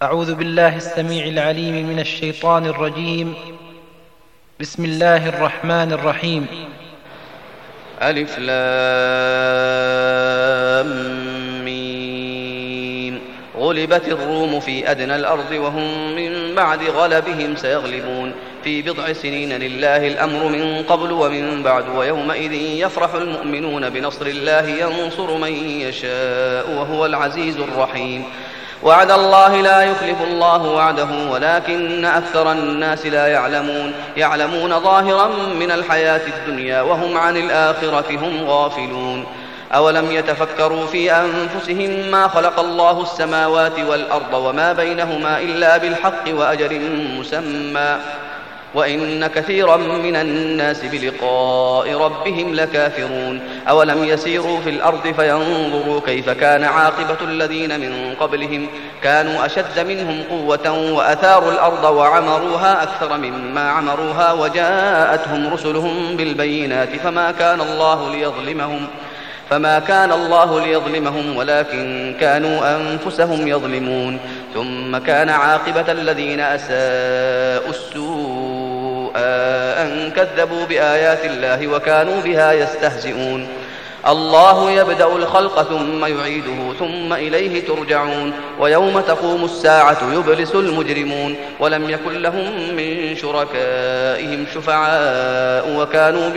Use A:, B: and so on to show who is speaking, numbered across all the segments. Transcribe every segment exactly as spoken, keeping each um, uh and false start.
A: أعوذ بالله السميع العليم من الشيطان الرجيم. بسم الله الرحمن الرحيم.
B: ألف لام ميم. غلبت الروم في أدنى الأرض وهم من بعد غلبهم سيغلبون في بضع سنين لله الأمر من قبل ومن بعد ويومئذ يفرح المؤمنون بنصر الله ينصر من يشاء وهو العزيز الرحيم. وعد الله لا يخلف الله وعده ولكن أكثر الناس لا يعلمون يعلمون ظاهرا من الحياة الدنيا وهم عن الآخرة هم غافلون. أولم يتفكروا في أنفسهم ما خلق الله السماوات والأرض وما بينهما إلا بالحق وأجل مسمى وإن كثيرا من الناس بلقاء ربهم لكافرون. أولم يسيروا في الأرض فينظروا كيف كان عاقبة الذين من قبلهم كانوا أشد منهم قوة وأثاروا الأرض وعمروها أكثر مما عمروها وجاءتهم رسلهم بالبينات فما كان الله ليظلمهم فما كان الله ليظلمهم ولكن كانوا أنفسهم يظلمون. ثم كان عاقبة الذين أساءوا السوء أن كذبوا بآيات الله وكانوا بها يستهزئون. الله يبدأ الخلق ثم يعيده ثم إليه ترجعون. ويوم تقوم الساعة يبلس المجرمون ولم يكن لهم من شركائهم شفعاء وكانوا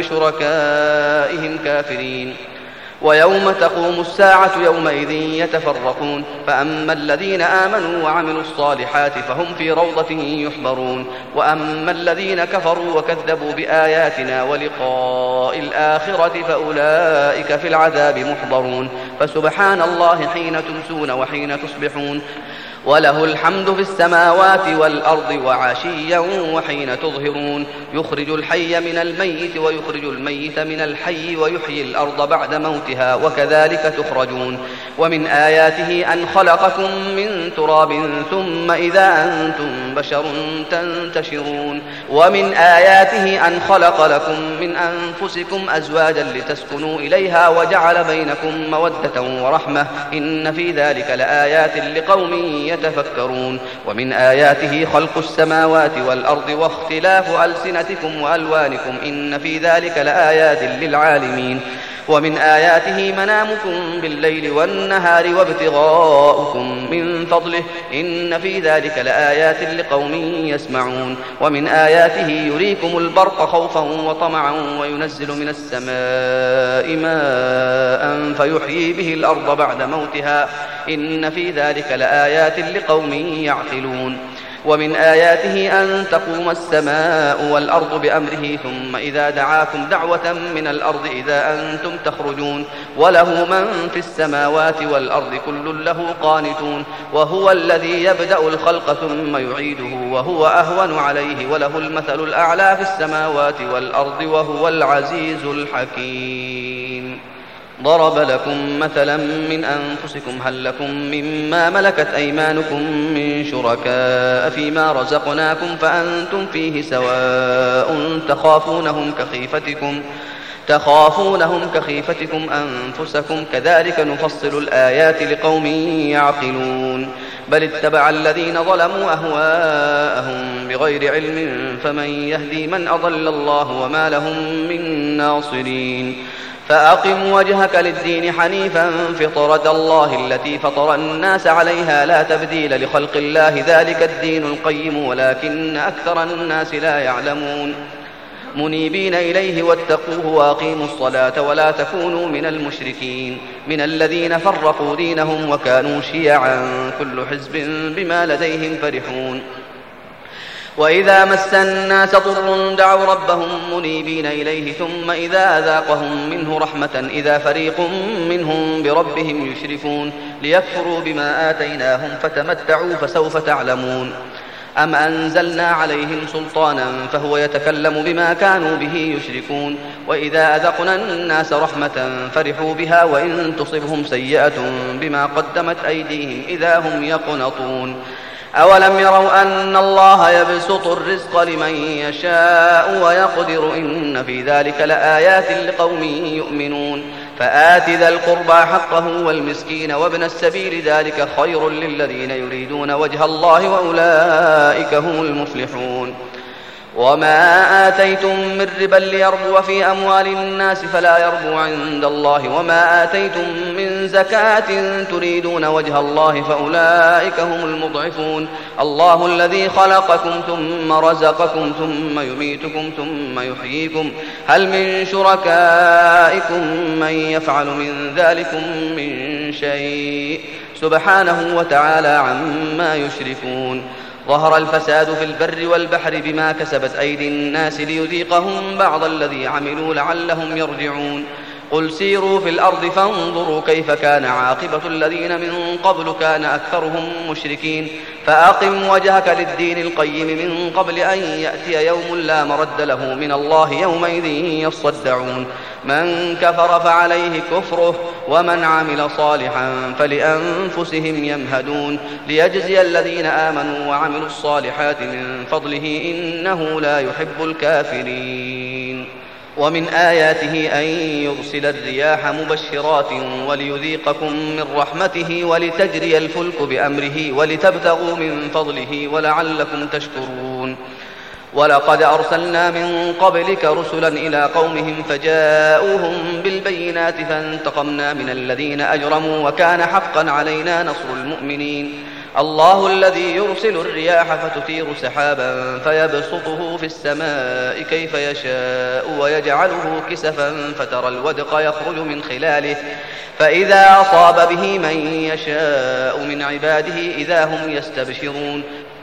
B: بشركائهم كافرين. ويوم تقوم الساعة يومئذ يتفرقون فأما الذين آمنوا وعملوا الصالحات فهم في روضة يحبرون وأما الذين كفروا وكذبوا بآياتنا ولقاء الآخرة فأولئك في العذاب محضرون. فسبحان الله حين تمسون وحين تصبحون وله الحمد في السماوات والأرض وعشيا وحين تظهرون. يخرج الحي من الميت ويخرج الميت من الحي ويحيي الأرض بعد موتها وكذلك تخرجون. ومن آياته أن خلقكم من تراب ثم إذا أنتم بشر تنتشرون. ومن آياته أن خلق لكم من أنفسكم أزواجا لتسكنوا إليها وجعل بينكم مودة ورحمة إن في ذلك لآيات لقوم يتفكرون. ومن آياته خلق السماوات والأرض واختلاف ألسنتكم وألوانكم إن في ذلك لآيات للعالمين. ومن آياته منامكم بالليل والنهار وابتغاؤكم من فضله إن في ذلك لآيات لقوم يسمعون. ومن آياته يريكم البرق خوفا وطمعا وينزل من السماء ماء فيحيي به الأرض بعد موتها إن في ذلك لآيات لقوم يعقلون. ومن آياته أن تقوم السماء والأرض بأمره ثم إذا دعاكم دعوة من الأرض إذا أنتم تخرجون. وله من في السماوات والأرض كل له قانتون. وهو الذي يبدأ الخلق ثم يعيده وهو أهون عليه وله المثل الأعلى في السماوات والأرض وهو العزيز الحكيم. ضرب لكم مثلا من أنفسكم هل لكم مما ملكت أيمانكم من شركاء فيما رزقناكم فأنتم فيه سواء تخافونهم كخيفتكم تخافونهم كخيفتكم أنفسكم كذلك نفصل الآيات لقوم يعقلون. بل اتبع الذين ظلموا أهواءهم بغير علم فمن يهدي من أضل الله وما لهم من ناصرين. فأقم وجهك للدين حنيفا فطرة الله التي فطر الناس عليها لا تبديل لخلق الله ذلك الدين القيم ولكن أكثر الناس لا يعلمون. منيبين إليه واتقوه وأقيموا الصلاة ولا تكونوا من المشركين من الذين فرقوا دينهم وكانوا شيعا كل حزب بما لديهم فرحون. وإذا مس الناس ضر دعوا ربهم منيبين إليه ثم إذا أذاقهم منه رحمة إذا فريق منهم بربهم يشركون ليكفروا بما آتيناهم فتمتعوا فسوف تعلمون. أم أنزلنا عليهم سلطانا فهو يتكلم بما كانوا به يشركون. وإذا أذقنا الناس رحمة فرحوا بها وإن تصبهم سيئة بما قدمت أيديهم إذا هم يقنطون. أولم يروا أن الله يبسط الرزق لمن يشاء ويقدر إن في ذلك لآيات لقوم يؤمنون. فآت ذا القربى حقه والمسكين وابن السبيل ذلك خير للذين يريدون وجه الله وأولئك هم المفلحون. وما آتيتم من ربا ليربو في أموال الناس فلا يربو عند الله وما آتيتم من زكاة تريدون وجه الله فأولئك هم المضعفون. الله الذي خلقكم ثم رزقكم ثم يميتكم ثم يحييكم هل من شركائكم من يفعل من ذلكم من شيء سبحانه وتعالى عما يشركون. ظهر الفساد في البر والبحر بما كسبت أيدي الناس ليذيقهم بعض الذي عملوا لعلهم يرجعون. قل سيروا في الأرض فانظروا كيف كان عاقبة الذين من قبل كان أكثرهم مشركين. فأقم وجهك للدين القيم من قبل أن يأتي يوم لا مرد له من الله يومئذ يصدعون. من كفر فعليه كفره ومن عمل صالحا فلأنفسهم يمهدون ليجزي الذين آمنوا وعملوا الصالحات من فضله إنه لا يحب الكافرين. ومن آياته أن يرسل الرياح مبشرات وليذيقكم من رحمته ولتجري الفلك بأمره ولتبتغوا من فضله ولعلكم تشكرون. ولقد أرسلنا من قبلك رسلا إلى قومهم فجاءوهم بالبينات فانتقمنا من الذين أجرموا وكان حقا علينا نصر المؤمنين. الله الذي يرسل الرياح فتثير سحابا فيبسطه في السماء كيف يشاء ويجعله كسفا فترى الودق يخرج من خلاله فإذا أصاب به من يشاء من عباده إذا هم يستبشرون.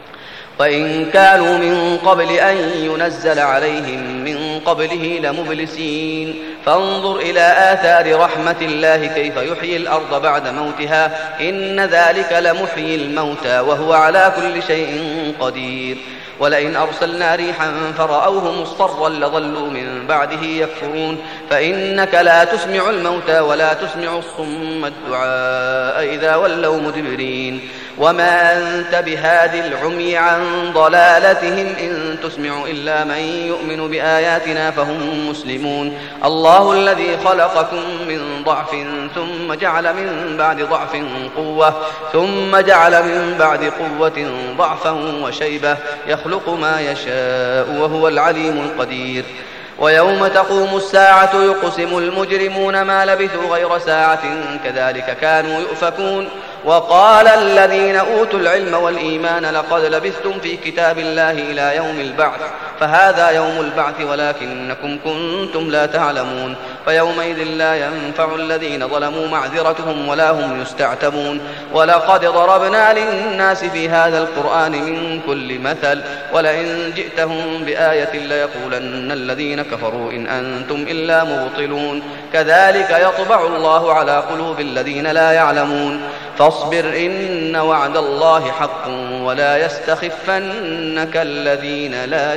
B: وإن كانوا من قبل أن ينزل عليهم من قبله لمبلسين. فانظر إلى آثار رحمة الله كيف يحيي الأرض بعد موتها إن ذلك لمحيي الموتى وهو على كل شيء قدير. ولئن أرسلنا ريحا فرأوه مصفرا لظلوا من بعده يكفرون. فإنك لا تسمع الموتى ولا تسمع الصم الدعاء إذا ولوا مدبرين. وما أنت بهاد العمي عن ضلالتهم إن تسمع إلا من يؤمن بآياتنا فهم مسلمون. الله الذي خلقكم من ضعف ثم جعل من بعد ضعف قوة ثم جعل من بعد قوة ضعفا وشيبة يخلق ما يشاء وهو العليم القدير. ويوم تقوم الساعة يقسم المجرمون ما لبثوا غير ساعة كذلك كانوا يؤفكون. وقال الذين أوتوا العلم والإيمان لقد لبثتم في كتاب الله إلى يوم البعث فهذا يوم البعث ولكنكم كنتم لا تعلمون. فيومئذ لا ينفع الذين ظلموا معذرتهم ولا هم يستعتبون. ولقد ضربنا للناس في هذا القرآن من كل مثل ولئن جئتهم بآية ليقولن الذين كفروا إن أنتم إلا مبطلون. كذلك يطبع الله على قلوب الذين لا يعلمون. فاصبر إن وعد الله حق ولا يستخفنك الذين لا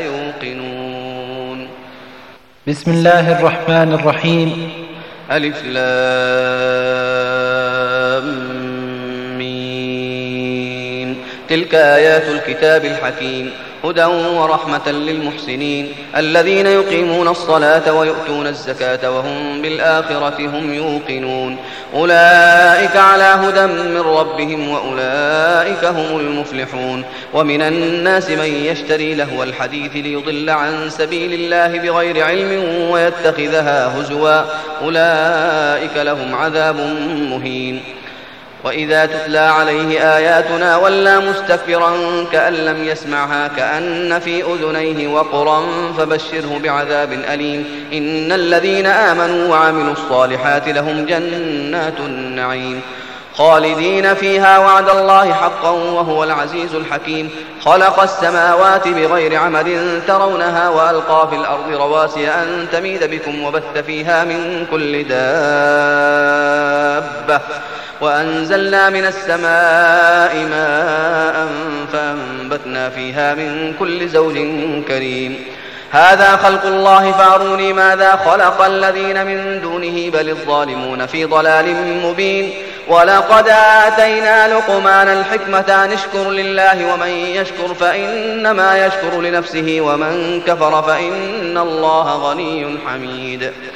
B: يوقنون.
A: بسم الله الرحمن الرحيم.
B: ألف لام ميم. تلك آيات الكتاب الحكيم هدى ورحمة للمحسنين الذين يقيمون الصلاة ويؤتون الزكاة وهم بالآخرة هم يوقنون. أولئك على هدى من ربهم وأولئك هم المفلحون. ومن الناس من يشتري لهو الحديث ليضل عن سبيل الله بغير علم ويتخذها هزوا أولئك لهم عذاب مهين. وإذا تتلى عليه آياتنا ولى مستكبرا كأن لم يسمعها كأن في أذنيه وقرا فبشره بعذاب أليم. إن الذين آمنوا وعملوا الصالحات لهم جنات النعيم خالدين فيها وعد الله حقا وهو العزيز الحكيم. خلق السماوات بغير عمد ترونها وألقى في الأرض رواسي أن تميد بكم وبث فيها من كل دابة وأنزلنا من السماء ماء فأنبتنا فيها من كل زوج كريم. هذا خلق الله فأروني ماذا خلق الذين من دونه بل الظالمون في ضلال مبين. ولقد آتينا لقمان الحكمة أن اشكر لله ومن يشكر فإنما يشكر لنفسه ومن كفر فإن الله غني حميد.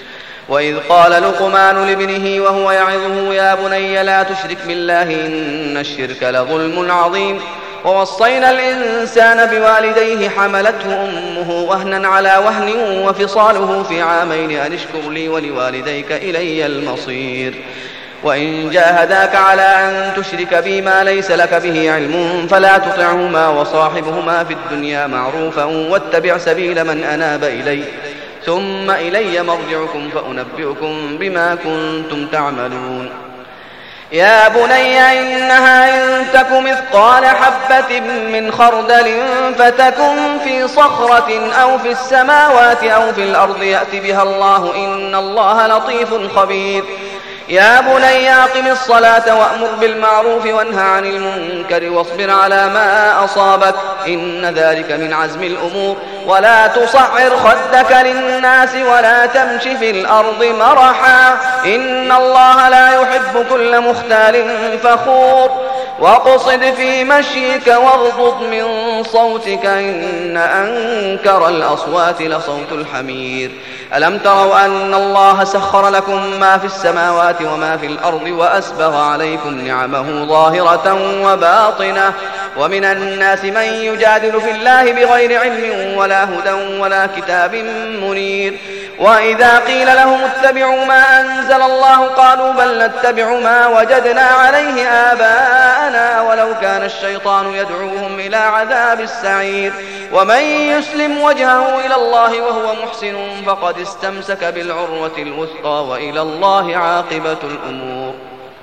B: وإذ قال لقمان لابنه وهو يعظه يا بني لا تشرك بالله إن الشرك لظلم عظيم ووصينا الإنسان بوالديه حملته أمه وهنا على وهن وفصاله في عامين أن اشكر لي ولوالديك إلي المصير وإن جاهداك على أن تشرك بي ما ليس لك به علم فلا تطعهما وصاحبهما في الدنيا معروفا واتبع سبيل من أناب إلي ثم إلي مرجعكم فأنبئكم بما كنتم تعملون يا بني إنها إن تك مثقال حبة من خردل فتكن في صخرة أو في السماوات أو في الأرض يأت بها الله إن الله لطيف خبير يا بني أقم الصلاة وأمر بالمعروف وانهى عن المنكر واصبر على ما أصابك إن ذلك من عزم الأمور ولا تصعر خدك للناس ولا تمش في الأرض مرحا إن الله لا يحب كل مختال فخور واقصد في مشيك واغضض من صوتك إن أنكر الأصوات لصوت الحمير ألم تروا أن الله سخر لكم ما في السماوات وما في الأرض وأسبغ عليكم نعمه ظاهرة وباطنة ومن الناس من يجادل في الله بغير علم ولا هدى ولا كتاب منير وإذا قيل لهم اتبعوا ما أنزل الله قالوا بل نتبع ما وجدنا عليه آباءنا ولو كان الشيطان يدعوهم إلى عذاب السعير ومن يسلم وجهه إلى الله وهو محسن فقد استمسك بالعروة الوثقى وإلى الله عاقبة الأمور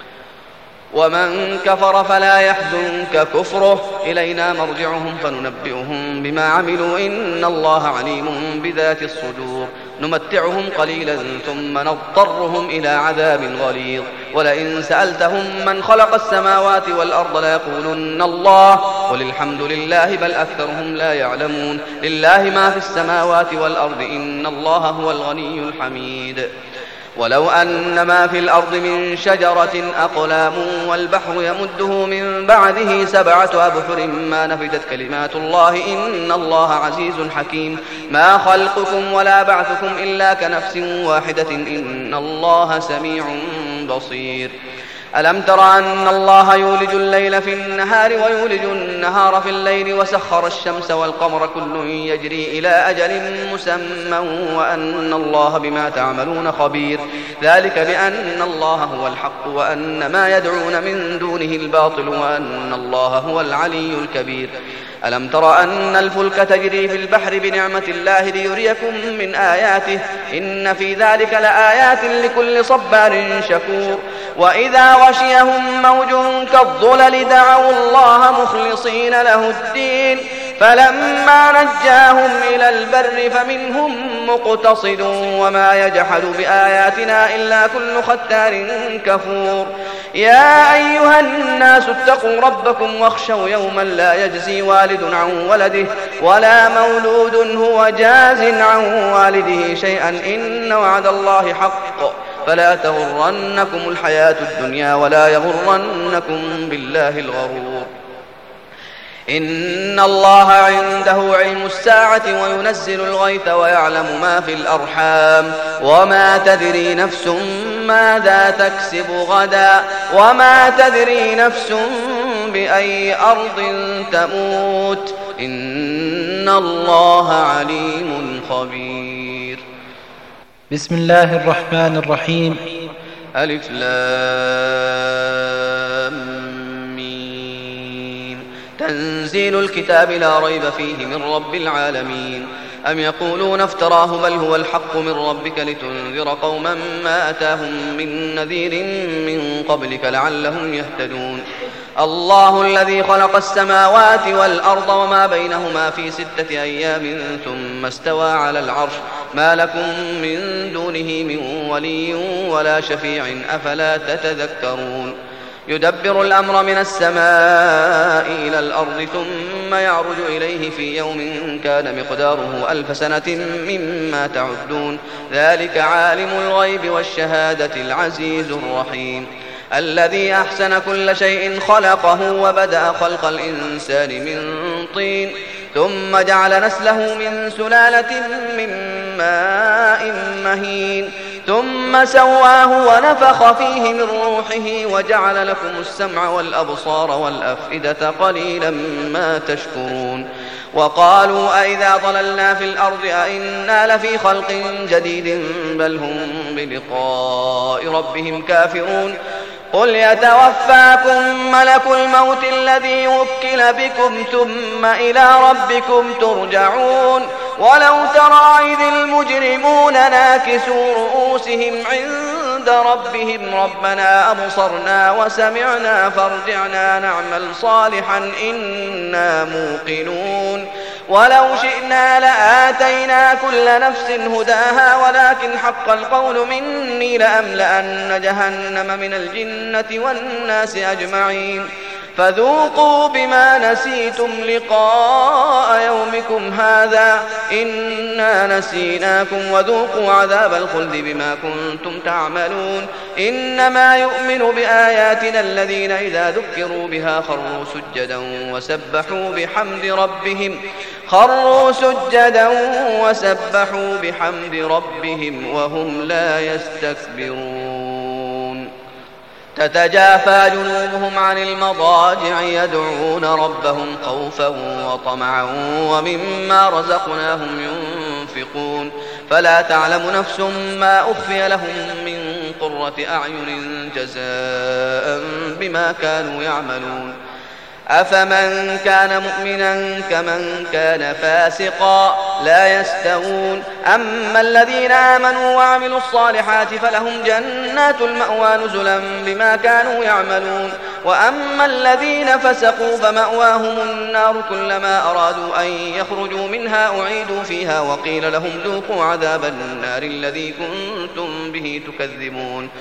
B: ومن كفر فلا يحزنك كفره إلينا مرجعهم فننبئهم بما عملوا إن الله عليم بذات الصدور نمتعهم قليلا ثم نضطرهم إلى عذاب غليظ ولئن سألتهم من خلق السماوات والأرض ليقولن الله قل الحمد لله بل أكثرهم لا يعلمون لله ما في السماوات والأرض إن الله هو الغني الحميد ولو أن ما في الأرض من شجرة أقلام والبحر يمده من بعده سبعة أبحر ما نفدت كلمات الله إن الله عزيز حكيم ما خلقكم ولا بعثكم إلا كنفس واحدة إن الله سميع بصير ألم تر أن الله يولج الليل في النهار ويولج النهار في الليل وسخر الشمس والقمر كل يجري إلى أجل مسمى وأن الله بما تعملون خبير ذلك بأن الله هو الحق وأن ما يدعون من دونه الباطل وأن الله هو العلي الكبير ألم تر أن الفلك تجري في البحر بنعمة الله ليريكم من آياته إن في ذلك لآيات لكل صبار شكور وإذا غشيهم موج كالظلل دعوا الله مخلصين له الدين فلما نجاهم إلى البر فمنهم مقتصد وما يجحد بآياتنا إلا كل ختار كفور يا أيها الناس اتقوا ربكم واخشوا يوما لا يجزي والد عن ولده ولا مولود هو جاز عن والده شيئا إن وعد الله حق فلا تغرنكم الحياة الدنيا ولا يغرنكم بالله الغرور إن الله عنده علم الساعة وينزل الغيث ويعلم ما في الأرحام وما تدري نفس ماذا تكسب غدا وما تدري نفس بأي أرض تموت إن الله عليم خبير
A: بسم الله الرحمن الرحيم
B: ألف لام تنزيل الكتاب لا ريب فيه من رب العالمين أم يقولون افتراه بل هو الحق من ربك لتنذر قوما ما أتاهم من نذير من قبلك لعلهم يهتدون الله الذي خلق السماوات والأرض وما بينهما في ستة أيام ثم استوى على العرش ما لكم من دونه من ولي ولا شفيع أفلا تتذكرون يدبر الأمر من السماء إلى الأرض ثم يعرج إليه في يوم كان مقداره ألف سنة مما تعدون ذلك عالم الغيب والشهادة العزيز الرحيم الذي أحسن كل شيء خلقه وبدأ خلق الإنسان من طين ثم جعل نسله من سلالة من ماء مهين ثم سواه ونفخ فيه من روحه وجعل لكم السمع والأبصار والأفئدة قليلا ما تشكرون. وقالوا أئذا ضللنا في الأرض أئنا لفي خلق جديد بل هم بلقاء ربهم كافرون. قل يتوفاكم ملك الموت الذي وكل بكم ثم إلى ربكم ترجعون. ولو ترى إذ المجرمون ناكسوا رؤوسهم عند ربهم ربنا أبصرنا وسمعنا فارجعنا نعمل صالحا إنا موقنون. ولو شئنا لآتينا كل نفس هداها ولكن حق القول مني لأملأن جهنم من الجنة والناس أجمعين. فذوقوا بما نسيتم لقاء يومكم هذا إنا نسيناكم وذوقوا عذاب الخلد بما كنتم تعملون. إنما يؤمن بآياتنا الذين إذا ذكروا بها خروا سجدا وسبحوا بحمد ربهم خروا سجدا وسبحوا بحمد ربهم وهم لا يستكبرون. تتجافى جنوبهم عن المضاجع يدعون ربهم خوفا وطمعا ومما رزقناهم ينفقون. فلا تعلم نفس ما أخفي لهم من قرة أعين جزاء بما كانوا يعملون. أفمن كان مؤمنا كمن كان فاسقا لا يستوون. أما الذين آمنوا وعملوا الصالحات فلهم جنات المأوى نزلا بما كانوا يعملون. وأما الذين فسقوا فمأواهم النار كلما أرادوا أن يخرجوا منها أعيدوا فيها وقيل لهم ذوقوا عذاب النار الذي كنتم به تكذبون.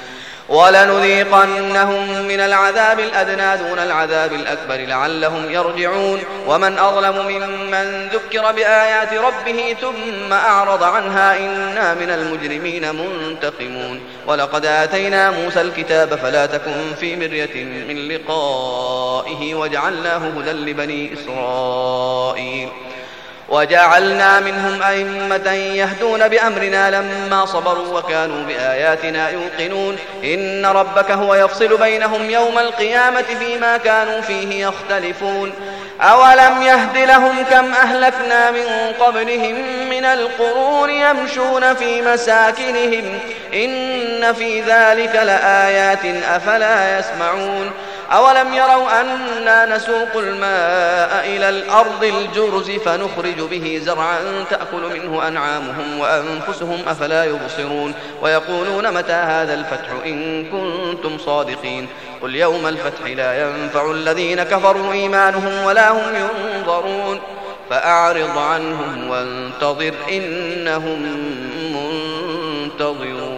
B: ولنذيقنهم من العذاب الأدنى دون العذاب الأكبر لعلهم يرجعون. ومن أظلم ممن ذكر بآيات ربه ثم أعرض عنها إنا من المجرمين منتقمون. ولقد آتينا موسى الكتاب فلا تكن في مرية من لقائه وجعلناه هدى لبني إسرائيل وجعلنا منهم أئمة يهدون بأمرنا لما صبروا وكانوا بآياتنا يوقنون. إن ربك هو يفصل بينهم يوم القيامة فيما كانوا فيه يختلفون. أولم يهد لهم كم أهلكنا من قبلهم من القرون يمشون في مساكنهم إن في ذلك لآيات أفلا يسمعون. أولم يروا أنا نسوق الماء إلى الأرض الجرز فنخرج به زرعا تأكل منه أنعامهم وأنفسهم أفلا يبصرون. ويقولون متى هذا الفتح إن كنتم صادقين. قل يوم الفتح لا ينفع الذين كفروا إيمانهم ولا هم ينظرون. فأعرض عنهم وانتظر إنهم منتظرون.